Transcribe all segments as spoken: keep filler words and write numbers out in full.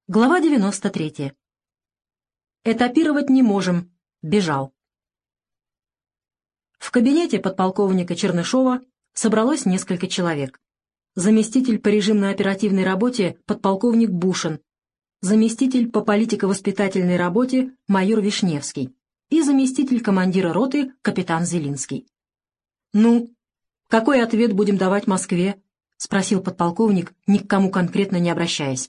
Глава девяносто третья. Этапировать не можем. Бежал. В кабинете подполковника Чернышова собралось несколько человек. Заместитель по режимно-оперативной работе подполковник Бушин, заместитель по политико-воспитательной работе майор Вишневский и заместитель командира роты капитан Зелинский. «Ну, какой ответ будем давать Москве?» — спросил подполковник, ни к кому конкретно не обращаясь.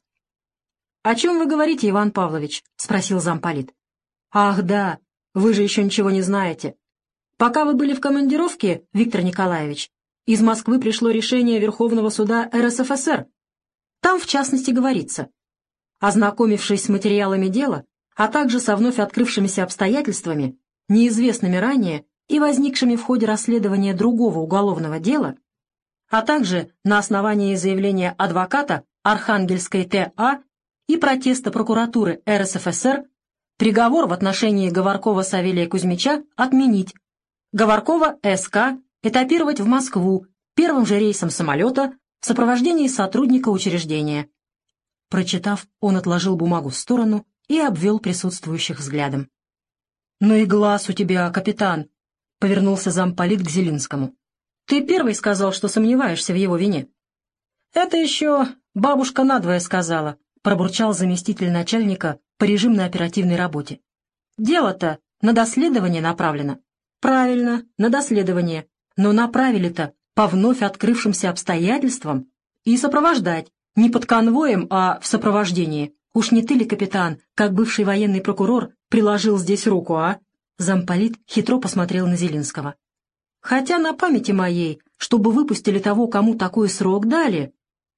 «О чем вы говорите, Иван Павлович?» — спросил замполит. «Ах, да, вы же еще ничего не знаете. Пока вы были в командировке, Виктор Николаевич, из Москвы пришло решение Верховного суда эр эс эф эс эр. Там, в частности, говорится: ознакомившись с материалами дела, а также со вновь открывшимися обстоятельствами, неизвестными ранее и возникшими в ходе расследования другого уголовного дела, а также на основании заявления адвоката Архангельской тэ а и протеста прокуратуры эр эс эф эс эр, приговор в отношении Говоркова Савелия Кузьмича отменить. Говоркова эс ка этапировать в Москву первым же рейсом самолета в сопровождении сотрудника учреждения». Прочитав, он отложил бумагу в сторону и обвел присутствующих взглядом. «Ну и глаз у тебя, капитан!» — повернулся замполит к Зелинскому. «Ты первый сказал, что сомневаешься в его вине». «Это еще бабушка надвое сказала», — пробурчал заместитель начальника по режимно-оперативной работе. «Дело-то на доследование направлено». «Правильно, на доследование. Но направили-то по вновь открывшимся обстоятельствам и сопровождать. Не под конвоем, а в сопровождении. Уж не ты ли, капитан, как бывший военный прокурор, приложил здесь руку, а?» Замполит хитро посмотрел на Зелинского. «Хотя на памяти моей, чтобы выпустили того, кому такой срок дали».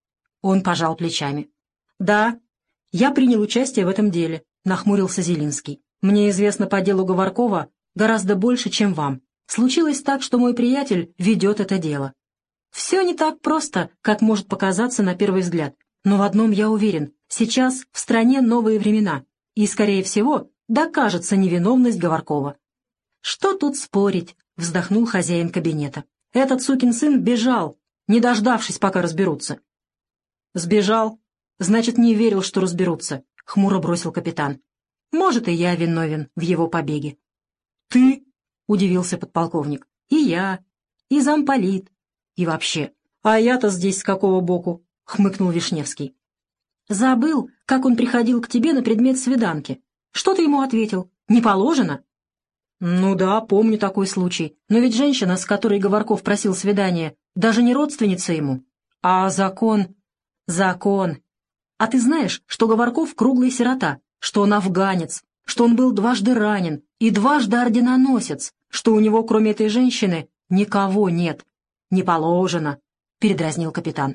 Он пожал плечами. «Да, я принял участие в этом деле», — нахмурился Зелинский. «Мне известно по делу Говоркова гораздо больше, чем вам. Случилось так, что мой приятель ведет это дело. Все не так просто, как может показаться на первый взгляд. Но в одном я уверен: сейчас в стране новые времена, и, скорее всего, докажется невиновность Говоркова». «Что тут спорить?» — вздохнул хозяин кабинета. «Этот сукин сын бежал, не дождавшись, пока разберутся». «Сбежал? Значит, не верил, что разберутся», — хмуро бросил капитан. «Может, и я виновен в его побеге». «Ты?» — удивился подполковник. «И я, и замполит, и вообще. А я-то здесь с какого боку?» — хмыкнул Вишневский. «Забыл, как он приходил к тебе на предмет свиданки. Что ты ему ответил? Не положено?» «Ну да, помню такой случай. Но ведь женщина, с которой Говорков просил свидания, даже не родственница ему. А закон... Закон. А ты знаешь, что Говорков круглый сирота, что он афганец, что он был дважды ранен и дважды орденоносец, что у него, кроме этой женщины, никого нет? Не положено», — передразнил капитан.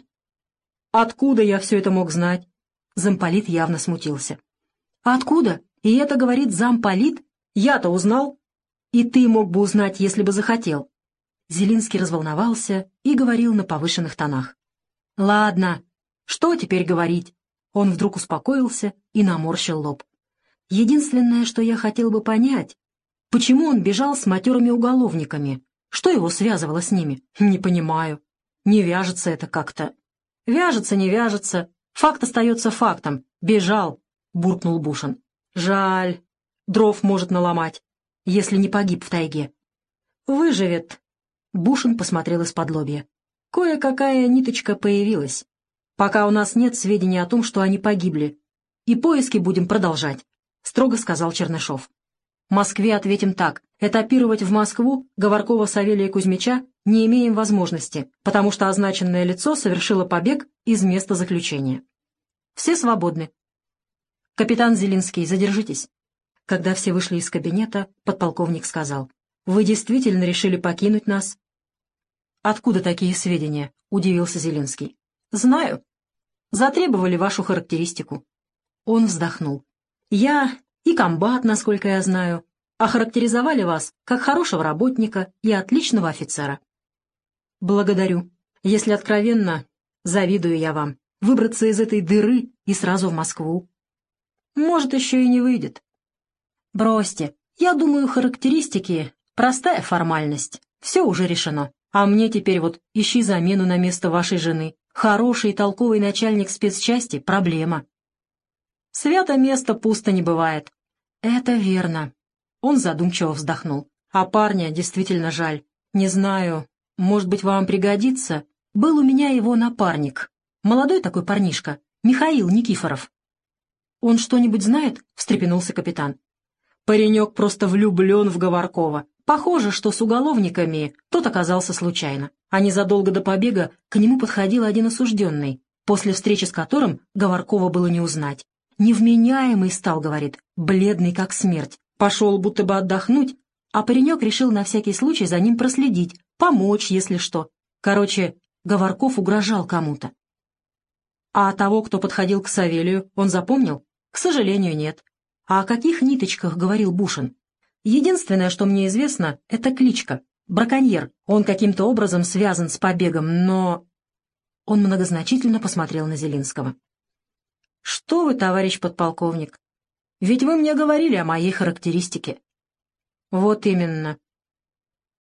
«Откуда я все это мог знать?» Замполит явно смутился. «Откуда? И это говорит замполит? Я-то узнал. И ты мог бы узнать, если бы захотел». Зелинский разволновался и говорил на повышенных тонах. «Ладно, что теперь говорить?» Он вдруг успокоился и наморщил лоб. «Единственное, что я хотел бы понять, почему он бежал с матерыми уголовниками? Что его связывало с ними? Не понимаю. Не вяжется это как-то». «Вяжется, не вяжется. Факт остается фактом. Бежал», — буркнул Бушин. «Жаль. Дров может наломать, если не погиб в тайге». «Выживет», — Бушин посмотрел из-под лобья. «Кое-какая ниточка появилась. Пока у нас нет сведений о том, что они погибли. И поиски будем продолжать», — строго сказал Чернышов. «Москве ответим так: этапировать в Москву Говоркова Савелия Кузьмича не имеем возможности, потому что означенное лицо совершило побег из места заключения. Все свободны. Капитан Зелинский, задержитесь». Когда все вышли из кабинета, подполковник сказал: «Вы действительно решили покинуть нас?» «Откуда такие сведения?» — удивился Зелинский. «Знаю. Затребовали вашу характеристику». Он вздохнул. «Я и комбат, насколько я знаю, охарактеризовали вас как хорошего работника и отличного офицера». «Благодарю. Если откровенно, завидую я вам. Выбраться из этой дыры и сразу в Москву. Может, еще и не выйдет». «Бросьте. Я думаю, характеристики — простая формальность. Все уже решено. А мне теперь вот ищи замену на место вашей жены. Хороший и толковый начальник спецчасти — проблема». Свято место пусто не бывает». «Это верно». Он задумчиво вздохнул. «А парня действительно жаль. Не знаю, может быть, вам пригодится. Был у меня его напарник. Молодой такой парнишка, Михаил Никифоров». «Он что-нибудь знает?» — встрепенулся капитан. «Паренек просто влюблен в Говоркова. Похоже, что с уголовниками тот оказался случайно. А незадолго до побега к нему подходил один осужденный, после встречи с которым Говоркова было не узнать. Невменяемый стал, говорит, бледный как смерть. Пошел будто бы отдохнуть, а паренек решил на всякий случай за ним проследить, помочь, если что. Короче, Говорков угрожал кому-то». «А того, кто подходил к Савелию, он запомнил?» «К сожалению, нет». «А о каких ниточках говорил Бушин?» «Единственное, что мне известно, это кличка. Браконьер. Он каким-то образом связан с побегом, но...» Он многозначительно посмотрел на Зелинского. «Что вы, товарищ подполковник? Ведь вы мне говорили о моей характеристике». «Вот именно.